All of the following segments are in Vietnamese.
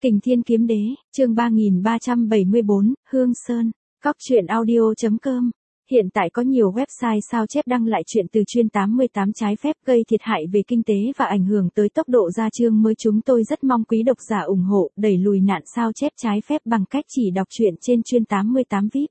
Kình Thiên Kiếm Đế, chương 3374, Hương Sơn, Cóc truyện audio.com. Hiện tại có nhiều website sao chép đăng lại chuyện từ chuyên 88 trái phép gây thiệt hại về kinh tế và ảnh hưởng tới tốc độ gia chương mới. Chúng tôi rất mong quý độc giả ủng hộ đẩy lùi nạn sao chép trái phép bằng cách chỉ đọc truyện trên chuyên 88 VIP.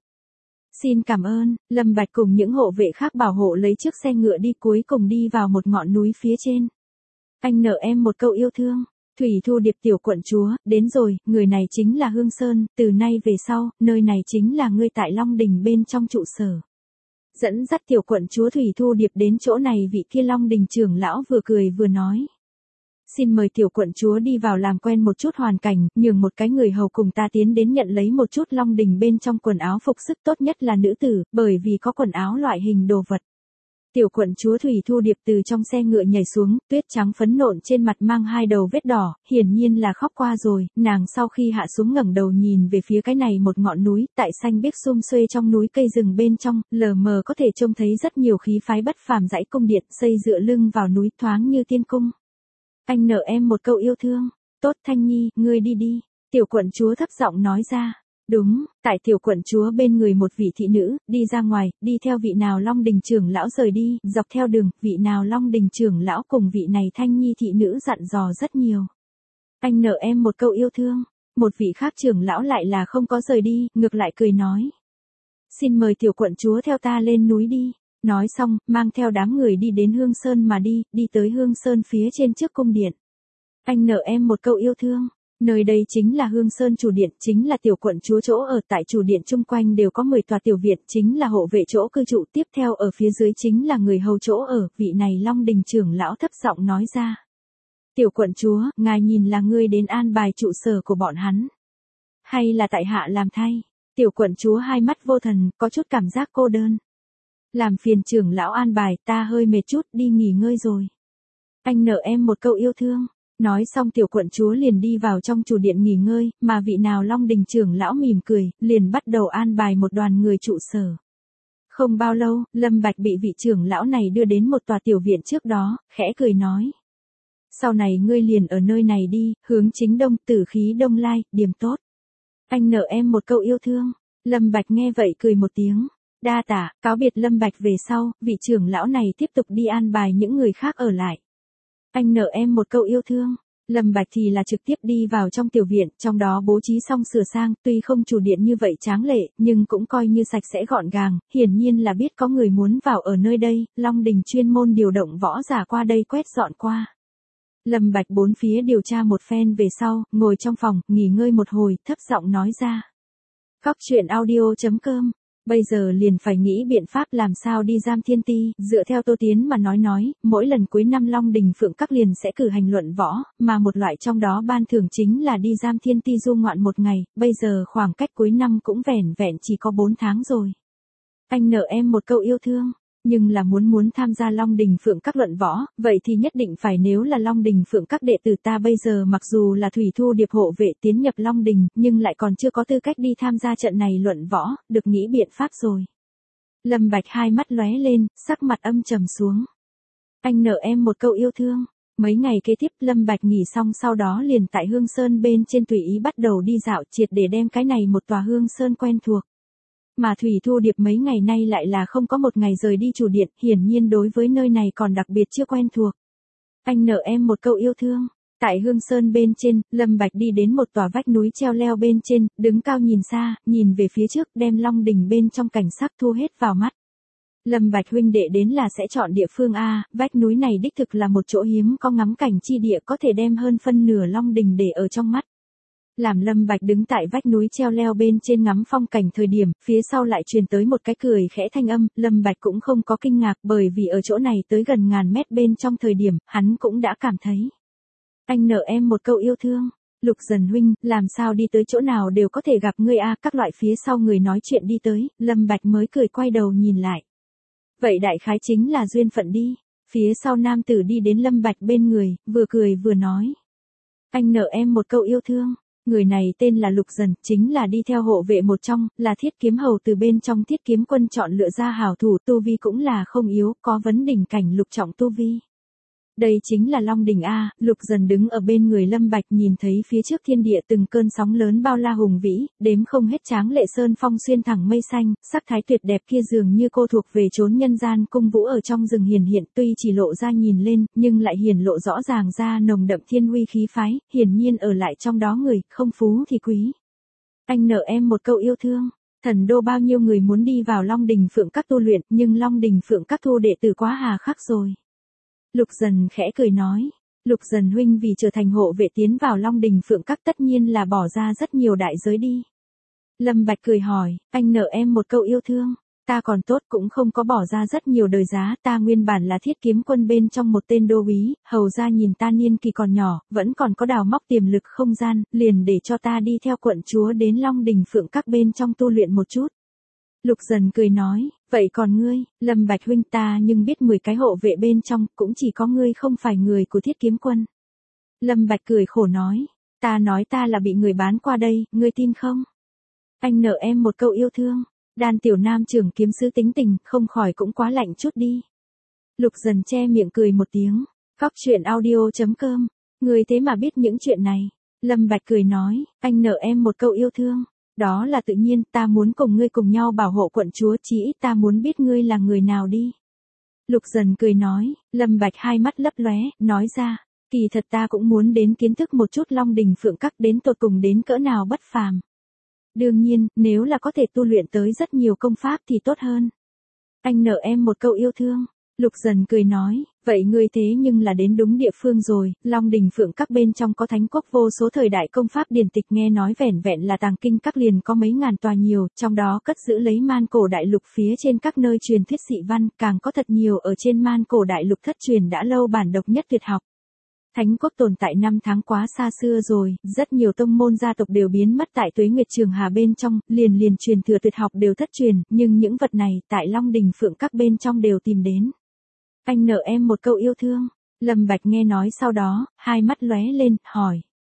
Xin cảm ơn. Lâm Bạch cùng những hộ vệ khác bảo hộ lấy chiếc xe ngựa đi, cuối cùng đi vào một ngọn núi phía trên. Anh nợ em một câu yêu thương. Thủy Thu Điệp tiểu quận chúa, đến rồi, người này chính là Hương Sơn, từ nay về sau, nơi này chính là ngươi tại Long Đình bên trong trụ sở. Dẫn dắt tiểu quận chúa Thủy Thu Điệp đến chỗ này, vị kia Long Đình trưởng lão vừa cười vừa nói. Xin mời tiểu quận chúa đi vào làm quen một chút hoàn cảnh, nhường một cái người hầu cùng ta tiến đến nhận lấy một chút Long Đình bên trong quần áo phục sức, tốt nhất là nữ tử, bởi vì có quần áo loại hình đồ vật. Tiểu quận chúa Thủy Thu Điệp từ trong xe ngựa nhảy xuống, tuyết trắng phấn nộn trên mặt mang hai đầu vết đỏ, hiển nhiên là khóc qua rồi. Nàng sau khi hạ xuống ngẩng đầu nhìn về phía cái này một ngọn núi, tại xanh biếc sum xuê trong núi cây rừng bên trong, lờ mờ có thể trông thấy rất nhiều khí phái bất phàm dãy cung điện xây dựa lưng vào núi, thoáng như tiên cung. Anh nợ em một câu yêu thương. Tốt Thanh Nhi, ngươi đi đi. Tiểu quận chúa thấp giọng nói ra. Đúng, tại tiểu quận chúa bên người một vị thị nữ, đi ra ngoài, đi theo vị nào Long Đình trưởng lão rời đi, dọc theo đường, vị nào Long Đình trưởng lão cùng vị này Thanh Nhi thị nữ dặn dò rất nhiều. Anh nợ em một câu yêu thương. Một vị khác trưởng lão lại là không có rời đi, ngược lại cười nói. Xin mời tiểu quận chúa theo ta lên núi đi. Nói xong, mang theo đám người đi đến Hương Sơn mà đi, đi tới Hương Sơn phía trên trước cung điện. Anh nợ em một câu yêu thương. Nơi đây chính là Hương Sơn chủ điện, chính là tiểu quận chúa chỗ ở. Tại chủ điện chung quanh đều có 10 tòa tiểu viện, chính là hộ vệ chỗ cư trụ. Tiếp theo ở phía dưới chính là người hầu chỗ ở. Vị này Long Đình trưởng lão thấp giọng nói ra. Tiểu quận chúa, ngài nhìn là ngươi đến an bài trụ sở của bọn hắn, hay là tại hạ làm thay? Tiểu quận chúa hai mắt vô thần, có chút cảm giác cô đơn. Làm phiền trưởng lão an bài, ta hơi mệt chút, đi nghỉ ngơi rồi. Anh nợ em một câu yêu thương. Nói xong tiểu quận chúa liền đi vào trong chủ điện nghỉ ngơi, mà vị nào Long Đình trưởng lão mỉm cười, liền bắt đầu an bài một đoàn người trụ sở. Không bao lâu, Lâm Bạch bị vị trưởng lão này đưa đến một tòa tiểu viện trước đó, khẽ cười nói. Sau này ngươi liền ở nơi này đi, hướng chính đông, tử khí đông lai, điềm tốt. Anh nợ em một câu yêu thương. Lâm Bạch nghe vậy cười một tiếng. Đa tạ, cáo biệt Lâm Bạch về sau, vị trưởng lão này tiếp tục đi an bài những người khác ở lại. Anh nợ em một câu yêu thương. Lâm Bạch thì là trực tiếp đi vào trong tiểu viện, trong đó bố trí xong sửa sang, tuy không chủ điện như vậy tráng lệ, nhưng cũng coi như sạch sẽ gọn gàng, hiển nhiên là biết có người muốn vào ở nơi đây, Long Đình chuyên môn điều động võ giả qua đây quét dọn qua. Lâm Bạch bốn phía điều tra một phen về sau, ngồi trong phòng, nghỉ ngơi một hồi, thấp giọng nói ra. Cóc truyện audio.com. Bây giờ liền phải nghĩ biện pháp làm sao đi Giam Thiên Ti, dựa theo Tô Tiến mà nói, mỗi lần cuối năm Long Đình Phượng Các liền sẽ cử hành luận võ, mà một loại trong đó ban thưởng chính là đi Giam Thiên Ti du ngoạn một ngày, bây giờ khoảng cách cuối năm cũng vẻn vẹn chỉ có 4 tháng rồi. Anh nợ em một câu yêu thương. Nhưng là muốn tham gia Long Đình Phượng Các luận võ, vậy thì nhất định phải nếu là Long Đình Phượng Các đệ tử. Ta bây giờ mặc dù là Thủy Thu Điệp hộ vệ tiến nhập Long Đình, nhưng lại còn chưa có tư cách đi tham gia trận này luận võ, được nghĩ biện pháp rồi. Lâm Bạch hai mắt lóe lên, sắc mặt âm trầm xuống. Anh nợ em một câu yêu thương. Mấy ngày kế tiếp Lâm Bạch nghỉ xong sau đó liền tại Hương Sơn bên trên tùy ý bắt đầu đi dạo, triệt để đem cái này một tòa Hương Sơn quen thuộc. Mà Thủy Thu Điệp mấy ngày nay lại là không có một ngày rời đi chủ điện, hiển nhiên đối với nơi này còn đặc biệt chưa quen thuộc. Anh nợ em một câu yêu thương. Tại Hương Sơn bên trên, Lâm Bạch đi đến một tòa vách núi treo leo bên trên, đứng cao nhìn xa, nhìn về phía trước, đem Long Đình bên trong cảnh sắc thu hết vào mắt. Lâm Bạch huynh đệ đến là sẽ chọn địa phương A, vách núi này đích thực là một chỗ hiếm có ngắm cảnh chi địa, có thể đem hơn phân nửa Long Đình để ở trong mắt. Làm Lâm Bạch đứng tại vách núi treo leo bên trên ngắm phong cảnh thời điểm, phía sau lại truyền tới một cái cười khẽ thanh âm, Lâm Bạch cũng không có kinh ngạc, bởi vì ở chỗ này tới gần ngàn mét bên trong thời điểm, hắn cũng đã cảm thấy. Anh nợ em một câu yêu thương. Lục Dần huynh, làm sao đi tới chỗ nào đều có thể gặp ngươi a? Các loại phía sau người nói chuyện đi tới, Lâm Bạch mới cười quay đầu nhìn lại. Vậy đại khái chính là duyên phận đi. Phía sau nam tử đi đến Lâm Bạch bên người, vừa cười vừa nói. Anh nợ em một câu yêu thương. Người này tên là Lục Dần, chính là đi theo hộ vệ một trong, là Thiết Kiếm Hầu từ bên trong Thiết Kiếm Quân chọn lựa ra hảo thủ, tu vi cũng là không yếu, có vấn đỉnh cảnh lục trọng tu vi. Đây chính là Long Đỉnh A, Lục Dần đứng ở bên người Lâm Bạch nhìn thấy phía trước thiên địa từng cơn sóng lớn bao la hùng vĩ, đếm không hết tráng lệ sơn phong xuyên thẳng mây xanh, sắc thái tuyệt đẹp kia dường như cô thuộc về chốn nhân gian cung vũ ở trong rừng hiển hiện, tuy chỉ lộ ra nhìn lên, nhưng lại hiển lộ rõ ràng ra nồng đậm thiên uy khí phái, hiển nhiên ở lại trong đó người, không phú thì quý. Anh nợ em một câu yêu thương. Thần đô bao nhiêu người muốn đi vào Long Đỉnh Phượng Các tu luyện, nhưng Long Đỉnh Phượng Các thu đệ tử quá hà khắc rồi. Lục Dần khẽ cười nói, Lục Dần huynh vì trở thành hộ vệ tiến vào Long Đỉnh Phượng Các tất nhiên là bỏ ra rất nhiều đại giới đi. Lâm Bạch cười hỏi, anh nợ em một câu yêu thương, ta còn tốt cũng không có bỏ ra rất nhiều đời giá, ta nguyên bản là Thiết Kiếm Quân bên trong một tên đô úy, hầu ra nhìn ta niên kỳ còn nhỏ, vẫn còn có đào móc tiềm lực không gian, liền để cho ta đi theo quận chúa đến Long Đỉnh Phượng Các bên trong tu luyện một chút. Lục Dần cười nói, vậy còn ngươi, Lâm Bạch huynh, ta nhưng biết 10 cái hộ vệ bên trong, cũng chỉ có ngươi không phải người của Thiết Kiếm Quân. Lâm Bạch cười khổ nói, ta nói ta là bị người bán qua đây, ngươi tin không? Anh nợ em một câu yêu thương. Đan tiểu nam trưởng kiếm sứ tính tình, không khỏi cũng quá lạnh chút đi. Lục Dần che miệng cười một tiếng, Cóc truyện audio.com, ngươi thế mà biết những chuyện này. Lâm Bạch cười nói, anh nợ em một câu yêu thương. Đó là tự nhiên, ta muốn cùng ngươi cùng nhau bảo hộ quận chúa, chỉ ít ta muốn biết ngươi là người nào đi. Lục Dần cười nói, Lâm Bạch hai mắt lấp lóe, nói ra, kỳ thật ta cũng muốn đến kiến thức một chút Long Đỉnh Phượng Các đến tột cùng đến cỡ nào bất phàm. Đương nhiên, nếu là có thể tu luyện tới rất nhiều công pháp thì tốt hơn. Anh nợ em một câu yêu thương. Lục Dần cười nói, vậy ngươi thế nhưng là đến đúng địa phương rồi, Long Đỉnh Phượng Các bên trong có thánh quốc vô số thời đại công pháp điển tịch, nghe nói vẻn vẹn là tàng kinh các liền có mấy ngàn tòa nhiều, trong đó cất giữ lấy man cổ đại lục phía trên các nơi truyền thuyết dị văn, càng có thật nhiều ở trên man cổ đại lục thất truyền đã lâu bản độc nhất tuyệt học. Thánh quốc tồn tại năm tháng quá xa xưa rồi, rất nhiều tông môn gia tộc đều biến mất tại Tuế Nguyệt Trường Hà bên trong, liền truyền thừa tuyệt học đều thất truyền, nhưng những vật này tại Long Đỉnh Phượng Các bên trong đều tìm đến. Anh nợ em một câu yêu thương. Lâm Bạch nghe nói sau đó, hai mắt lóe lên, hỏi.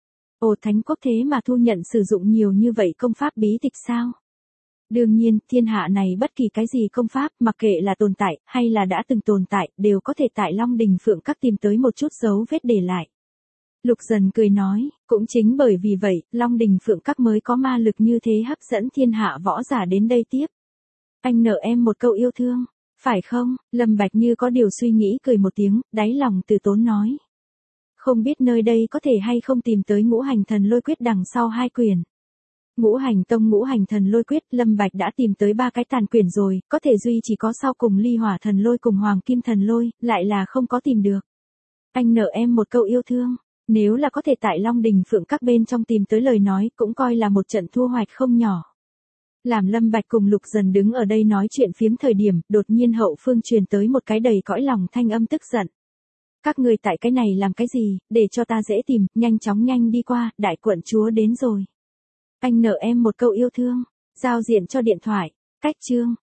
Ồ, thánh quốc thế mà thu nhận sử dụng nhiều như vậy công pháp bí tịch sao? Đương nhiên, thiên hạ này bất kỳ cái gì công pháp, mặc kệ là tồn tại, hay là đã từng tồn tại, đều có thể tại Long Đỉnh Phượng Các tìm tới một chút dấu vết để lại. Lục Dần cười nói, cũng chính bởi vì vậy, Long Đỉnh Phượng Các mới có ma lực như thế hấp dẫn thiên hạ võ giả đến đây tiếp. Anh nợ em một câu yêu thương, phải không? Lâm Bạch như có điều suy nghĩ cười một tiếng, đáy lòng từ tốn nói. Không biết nơi đây có thể hay không tìm tới Ngũ Hành Thần Lôi Quyết đằng sau 2 quyển. Ngũ Hành Tông Ngũ Hành Thần Lôi Quyết, Lâm Bạch đã tìm tới 3 cái tàn quyển rồi, có thể duy chỉ có sau cùng Ly Hỏa Thần Lôi cùng Hoàng Kim Thần Lôi, lại là không có tìm được. Anh nợ em một câu yêu thương, nếu là có thể tại Long Đỉnh Phượng Các bên trong tìm tới lời nói, cũng coi là một trận thu hoạch không nhỏ. Làm Lâm Bạch cùng Lục Dần đứng ở đây nói chuyện phiếm thời điểm, đột nhiên hậu phương truyền tới một cái đầy cõi lòng thanh âm tức giận. Các người tại cái này làm cái gì, để cho ta dễ tìm, nhanh đi qua, đại quận chúa đến rồi. Anh nợ em một câu yêu thương, giao diện cho điện thoại, cách chương.